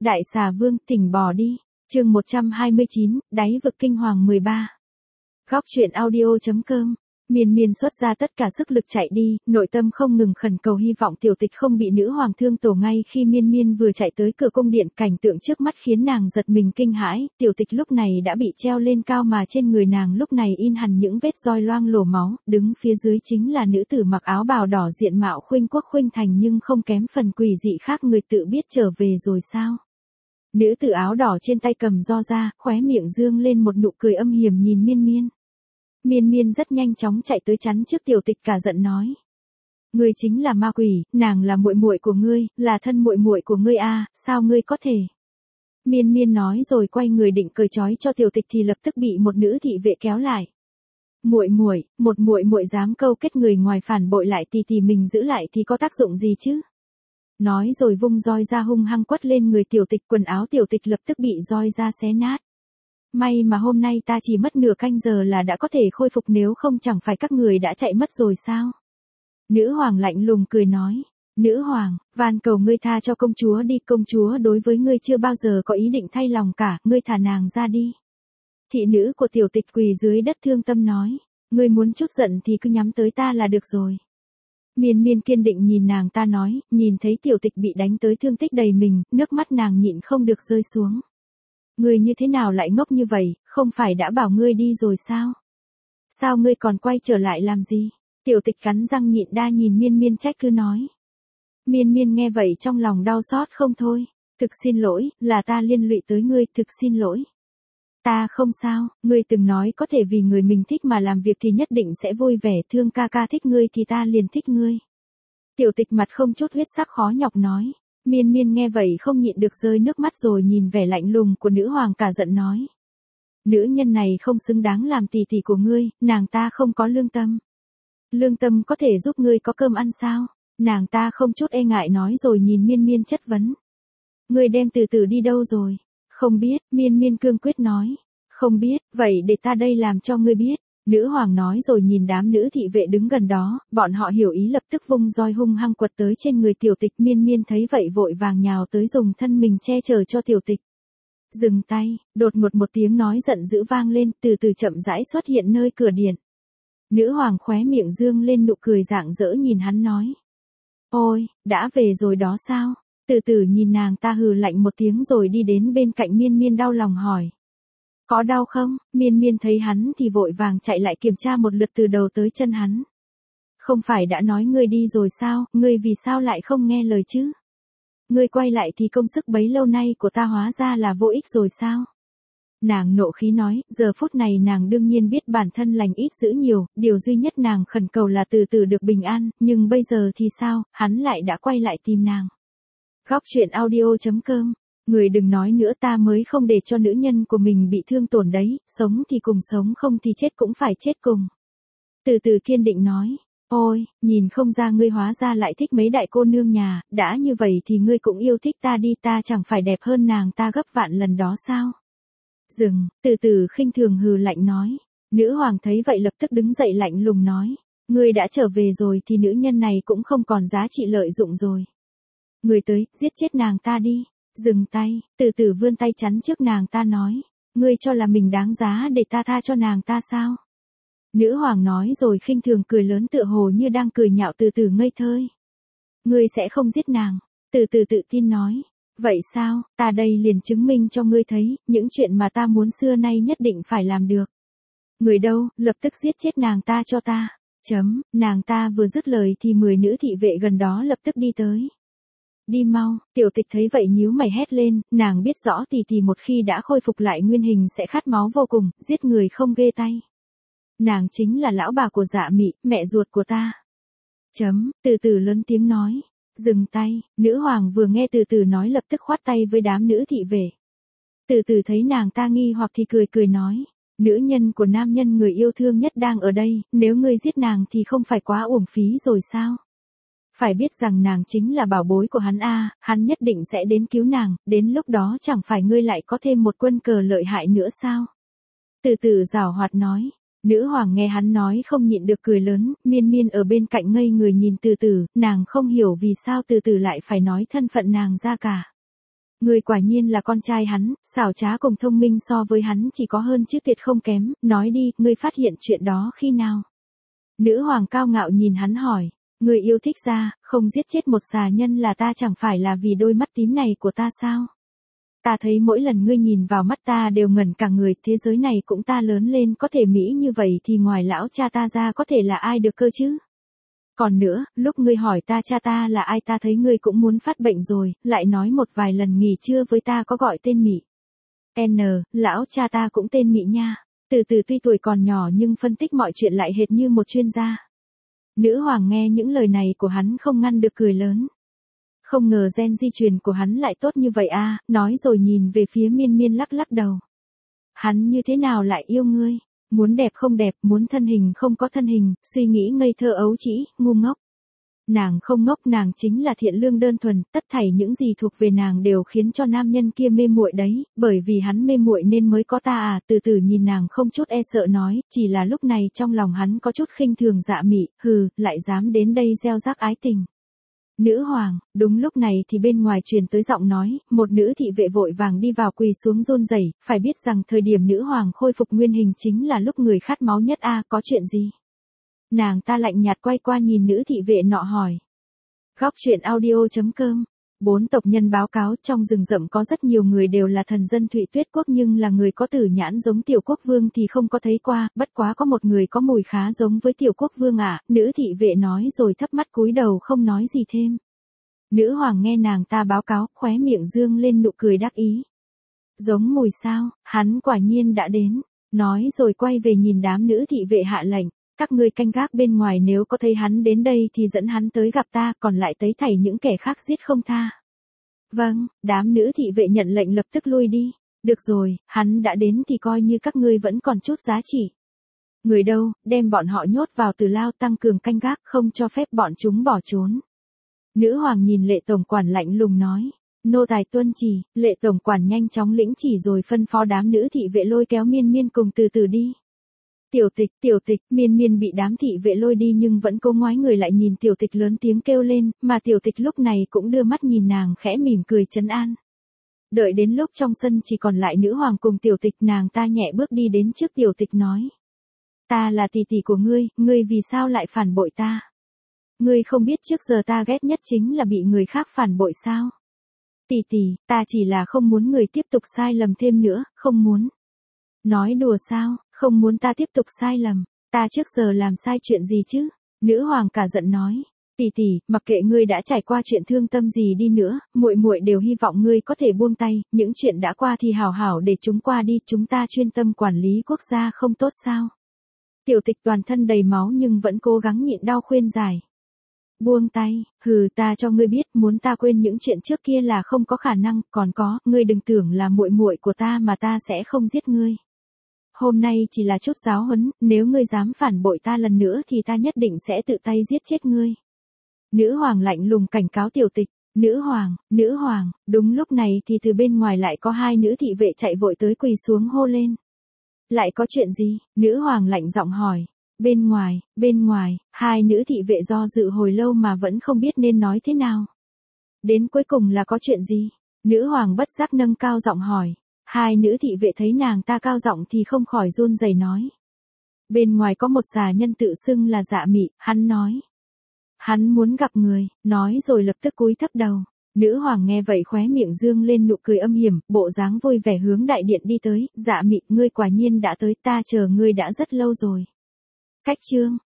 Đại xà vương, tỉnh bò đi. Chương 129, đáy vực kinh hoàng 13. Góc truyện audio.com. Miên miên xuất ra tất cả sức lực chạy đi, nội tâm không ngừng khẩn cầu hy vọng tiểu tịch không bị nữ hoàng thương tổn. Ngay khi miên miên vừa chạy tới cửa cung điện, cảnh tượng trước mắt khiến nàng giật mình kinh hãi. Tiểu tịch lúc này đã bị treo lên cao mà trên người nàng lúc này in hẳn những vết roi loang lổ máu, đứng phía dưới chính là nữ tử mặc áo bào đỏ diện mạo khuynh quốc khuynh thành nhưng không kém phần quỷ dị khác. Người tự biết trở về rồi sao? Nữ tử áo đỏ trên tay cầm roi ra, khóe miệng dương lên một nụ cười âm hiểm nhìn miên miên. Miên miên rất nhanh chóng chạy tới chắn trước tiểu tịch, cả giận nói: ngươi chính là ma quỷ, nàng là muội muội của ngươi, là thân muội muội của ngươi à, sao ngươi có thể? Miên miên nói rồi quay người định cởi trói cho tiểu tịch thì lập tức bị một nữ thị vệ kéo lại. Muội muội, một muội muội dám câu kết người ngoài phản bội lại thì mình giữ lại thì có tác dụng gì chứ? Nói rồi vung roi ra hung hăng quất lên người tiểu tịch, quần áo tiểu tịch lập tức bị roi ra xé nát. May mà hôm nay ta chỉ mất nửa canh giờ là đã có thể khôi phục, nếu không chẳng phải các người đã chạy mất rồi sao? Nữ hoàng lạnh lùng cười nói: nữ hoàng, van cầu ngươi tha cho công chúa đi, công chúa đối với ngươi chưa bao giờ có ý định thay lòng cả, ngươi thả nàng ra đi. Thị nữ của tiểu tịch quỳ dưới đất thương tâm nói: ngươi muốn chút giận thì cứ nhắm tới ta là được rồi. Miên miên kiên định nhìn nàng ta nói, nhìn thấy tiểu tịch bị đánh tới thương tích đầy mình, nước mắt nàng nhịn không được rơi xuống. Ngươi như thế nào lại ngốc như vậy, không phải đã bảo ngươi đi rồi sao? Sao ngươi còn quay trở lại làm gì? Tiểu tịch cắn răng nhịn đa nhìn miên miên trách cứ nói. Miên miên nghe vậy trong lòng đau xót không thôi. Thực xin lỗi, là ta liên lụy tới ngươi, thực xin lỗi. Ta không sao, ngươi từng nói có thể vì người mình thích mà làm việc thì nhất định sẽ vui vẻ, thương ca ca thích ngươi thì ta liền thích ngươi. Tiểu tịch mặt không chút huyết sắc khó nhọc nói. Miên miên nghe vậy không nhịn được rơi nước mắt rồi nhìn vẻ lạnh lùng của nữ hoàng cả giận nói. Nữ nhân này không xứng đáng làm tỷ tỷ của ngươi, nàng ta không có lương tâm. Lương tâm có thể giúp ngươi có cơm ăn sao? Nàng ta không chút e ngại nói rồi nhìn miên miên chất vấn. Ngươi đem từ từ đi đâu rồi? Không biết, miên miên cương quyết nói. Không biết, vậy để ta đây làm cho ngươi biết. Nữ hoàng nói rồi nhìn đám nữ thị vệ đứng gần đó, bọn họ hiểu ý lập tức vung roi hung hăng quật tới trên người tiểu tịch. Miên miên thấy vậy vội vàng nhào tới dùng thân mình che chở cho tiểu tịch. Dừng tay, đột ngột một tiếng nói giận dữ vang lên, từ từ chậm rãi xuất hiện nơi cửa điện. Nữ hoàng khóe miệng dương lên nụ cười rạng rỡ nhìn hắn nói. Ôi, đã về rồi đó sao? Từ từ nhìn nàng ta hừ lạnh một tiếng rồi đi đến bên cạnh miên miên đau lòng hỏi. Có đau không? Miên miên thấy hắn thì vội vàng chạy lại kiểm tra một lượt từ đầu tới chân hắn. Không phải đã nói ngươi đi rồi sao, ngươi vì sao lại không nghe lời chứ? Ngươi quay lại thì công sức bấy lâu nay của ta hóa ra là vô ích rồi sao? Nàng nộ khí nói, giờ phút này nàng đương nhiên biết bản thân lành ít dữ nhiều, điều duy nhất nàng khẩn cầu là từ từ được bình an, nhưng bây giờ thì sao, hắn lại đã quay lại tìm nàng. Góc truyện audio.com. Người đừng nói nữa, ta mới không để cho nữ nhân của mình bị thương tổn đấy, sống thì cùng sống, không thì chết cũng phải chết cùng. Từ từ kiên định nói. Ôi, nhìn không ra ngươi hóa ra lại thích mấy đại cô nương nhà, đã như vậy thì ngươi cũng yêu thích ta đi, ta chẳng phải đẹp hơn nàng ta gấp vạn lần đó sao? Dừng, từ từ khinh thường hừ lạnh nói. Nữ hoàng thấy vậy lập tức đứng dậy lạnh lùng nói. Ngươi đã trở về rồi thì nữ nhân này cũng không còn giá trị lợi dụng rồi. Ngươi tới, giết chết nàng ta đi. Dừng tay, từ từ vươn tay chắn trước nàng ta nói. Ngươi cho là mình đáng giá để ta tha cho nàng ta sao? Nữ hoàng nói rồi khinh thường cười lớn tựa hồ như đang cười nhạo từ từ ngây thơ. Ngươi sẽ không giết nàng, từ từ tự tin nói. Vậy sao, ta đây liền chứng minh cho ngươi thấy, những chuyện mà ta muốn xưa nay nhất định phải làm được. Người đâu, lập tức giết chết nàng ta cho ta. Nàng ta vừa dứt lời thì 10 nữ thị vệ gần đó lập tức đi tới. Đi mau, tiểu tịch thấy vậy nhíu mày hét lên, nàng biết rõ tỷ một khi đã khôi phục lại nguyên hình sẽ khát máu vô cùng, giết người không ghê tay. Nàng chính là lão bà của Dạ Mị, mẹ ruột của ta. Từ từ lớn tiếng nói. Dừng tay, nữ hoàng vừa nghe từ từ nói lập tức khoát tay với đám nữ thị vệ. Từ từ thấy nàng ta nghi hoặc thì cười nói. Nữ nhân của nam nhân người yêu thương nhất đang ở đây, nếu ngươi giết nàng thì không phải quá uổng phí rồi sao? Phải biết rằng nàng chính là bảo bối của hắn a, hắn nhất định sẽ đến cứu nàng, đến lúc đó chẳng phải ngươi lại có thêm một quân cờ lợi hại nữa sao? Từ từ giảo hoạt nói. Nữ hoàng nghe hắn nói không nhịn được cười lớn, miên miên ở bên cạnh ngây người nhìn từ từ, nàng không hiểu vì sao từ từ lại phải nói thân phận nàng ra cả. Ngươi quả nhiên là con trai hắn, xảo trá cùng thông minh so với hắn chỉ có hơn chứ tuyệt không kém, nói đi, ngươi phát hiện chuyện đó khi nào? Nữ hoàng cao ngạo nhìn hắn hỏi, ngươi yêu thích ra, không giết chết một xà nhân là ta chẳng phải là vì đôi mắt tím này của ta sao? Ta thấy mỗi lần ngươi nhìn vào mắt ta đều ngẩn cả người, thế giới này cũng ta lớn lên có thể mỹ như vậy thì ngoài lão cha ta ra có thể là ai được cơ chứ? Còn nữa, lúc ngươi hỏi ta cha ta là ai ta thấy ngươi cũng muốn phát bệnh rồi, lại nói một vài lần nghỉ trưa với ta có gọi tên Mị. Lão cha ta cũng tên Mị nha. Từ từ tuy tuổi còn nhỏ nhưng phân tích mọi chuyện lại hệt như một chuyên gia. Nữ hoàng nghe những lời này của hắn không ngăn được cười lớn. Không ngờ gen di truyền của hắn lại tốt như vậy à, nói rồi nhìn về phía Miên Miên lắc lắc đầu. Hắn như thế nào lại yêu ngươi? Muốn đẹp không đẹp, muốn thân hình không có thân hình, suy nghĩ ngây thơ ấu trĩ, ngu ngốc. Nàng không ngốc, nàng chính là thiện lương đơn thuần, tất thảy những gì thuộc về nàng đều khiến cho nam nhân kia mê muội đấy, bởi vì hắn mê muội nên mới có ta à, từ từ nhìn nàng không chút e sợ nói, chỉ là lúc này trong lòng hắn có chút khinh thường Dạ Mị, hừ, lại dám đến đây gieo rắc ái tình. Nữ hoàng, đúng lúc này thì bên ngoài truyền tới giọng nói, một nữ thị vệ vội vàng đi vào quỳ xuống run rẩy, phải biết rằng thời điểm nữ hoàng khôi phục nguyên hình chính là lúc người khát máu nhất a, có chuyện gì? Nàng ta lạnh nhạt quay qua nhìn nữ thị vệ nọ hỏi. Góc truyện audio.com. 4 tộc nhân báo cáo trong rừng rậm có rất nhiều người đều là thần dân Thụy Tuyết Quốc nhưng là người có tử nhãn giống Tiểu Quốc Vương thì không có thấy qua, bất quá có một người có mùi khá giống với Tiểu Quốc Vương ạ, nữ thị vệ nói rồi thấp mắt cúi đầu không nói gì thêm. Nữ hoàng nghe nàng ta báo cáo, khóe miệng dương lên nụ cười đắc ý. Giống mùi sao, hắn quả nhiên đã đến, nói rồi quay về nhìn đám nữ thị vệ hạ lệnh. Các ngươi canh gác bên ngoài nếu có thấy hắn đến đây thì dẫn hắn tới gặp ta, còn lại tấy thảy những kẻ khác giết không tha. Vâng, đám nữ thị vệ nhận lệnh lập tức lui đi. Được rồi, hắn đã đến thì coi như các ngươi vẫn còn chút giá trị. Người đâu, đem bọn họ nhốt vào tử lao tăng cường canh gác không cho phép bọn chúng bỏ trốn. Nữ hoàng nhìn lệ tổng quản lạnh lùng nói. Nô tài tuân chỉ, lệ tổng quản nhanh chóng lĩnh chỉ rồi phân phó đám nữ thị vệ lôi kéo Miên Miên cùng từ từ đi. Tiểu tịch, Miên Miên bị đám thị vệ lôi đi nhưng vẫn cố ngoái người lại nhìn tiểu tịch lớn tiếng kêu lên, mà tiểu tịch lúc này cũng đưa mắt nhìn nàng khẽ mỉm cười trấn an. Đợi đến lúc trong sân chỉ còn lại nữ hoàng cùng tiểu tịch, nàng ta nhẹ bước đi đến trước tiểu tịch nói. Ta là tỷ tỷ của ngươi vì sao lại phản bội ta? Ngươi không biết trước giờ ta ghét nhất chính là bị người khác phản bội sao? Tỷ, ta chỉ là không muốn người tiếp tục sai lầm thêm nữa, không muốn. Nói đùa sao, không muốn ta tiếp tục sai lầm, ta trước giờ làm sai chuyện gì chứ? Nữ hoàng cả giận nói, tỷ, mặc kệ ngươi đã trải qua chuyện thương tâm gì đi nữa, muội đều hy vọng ngươi có thể buông tay, những chuyện đã qua thì hảo hảo để chúng qua đi, chúng ta chuyên tâm quản lý quốc gia không tốt sao? Tiểu tịch toàn thân đầy máu nhưng vẫn cố gắng nhịn đau khuyên giải. Buông tay, hừ, ta cho ngươi biết, muốn ta quên những chuyện trước kia là không có khả năng, còn có, ngươi đừng tưởng là muội của ta mà ta sẽ không giết ngươi. Hôm nay chỉ là chút giáo huấn, nếu ngươi dám phản bội ta lần nữa thì ta nhất định sẽ tự tay giết chết ngươi. Nữ hoàng lạnh lùng cảnh cáo tiểu tịch, nữ hoàng, đúng lúc này thì từ bên ngoài lại có hai nữ thị vệ chạy vội tới quỳ xuống hô lên. Lại có chuyện gì? Nữ hoàng lạnh giọng hỏi. Bên ngoài, hai nữ thị vệ do dự hồi lâu mà vẫn không biết nên nói thế nào. Đến cuối cùng là có chuyện gì? Nữ hoàng bất giác nâng cao giọng hỏi. Hai nữ thị vệ thấy nàng ta cao giọng thì không khỏi run rẩy nói. Bên ngoài có một xà nhân tự xưng là Dạ Mị, hắn nói. Hắn muốn gặp người, nói rồi lập tức cúi thấp đầu. Nữ hoàng nghe vậy khóe miệng dương lên nụ cười âm hiểm, bộ dáng vui vẻ hướng đại điện đi tới. Dạ Mị, ngươi quả nhiên đã tới, ta chờ ngươi đã rất lâu rồi. Cách chương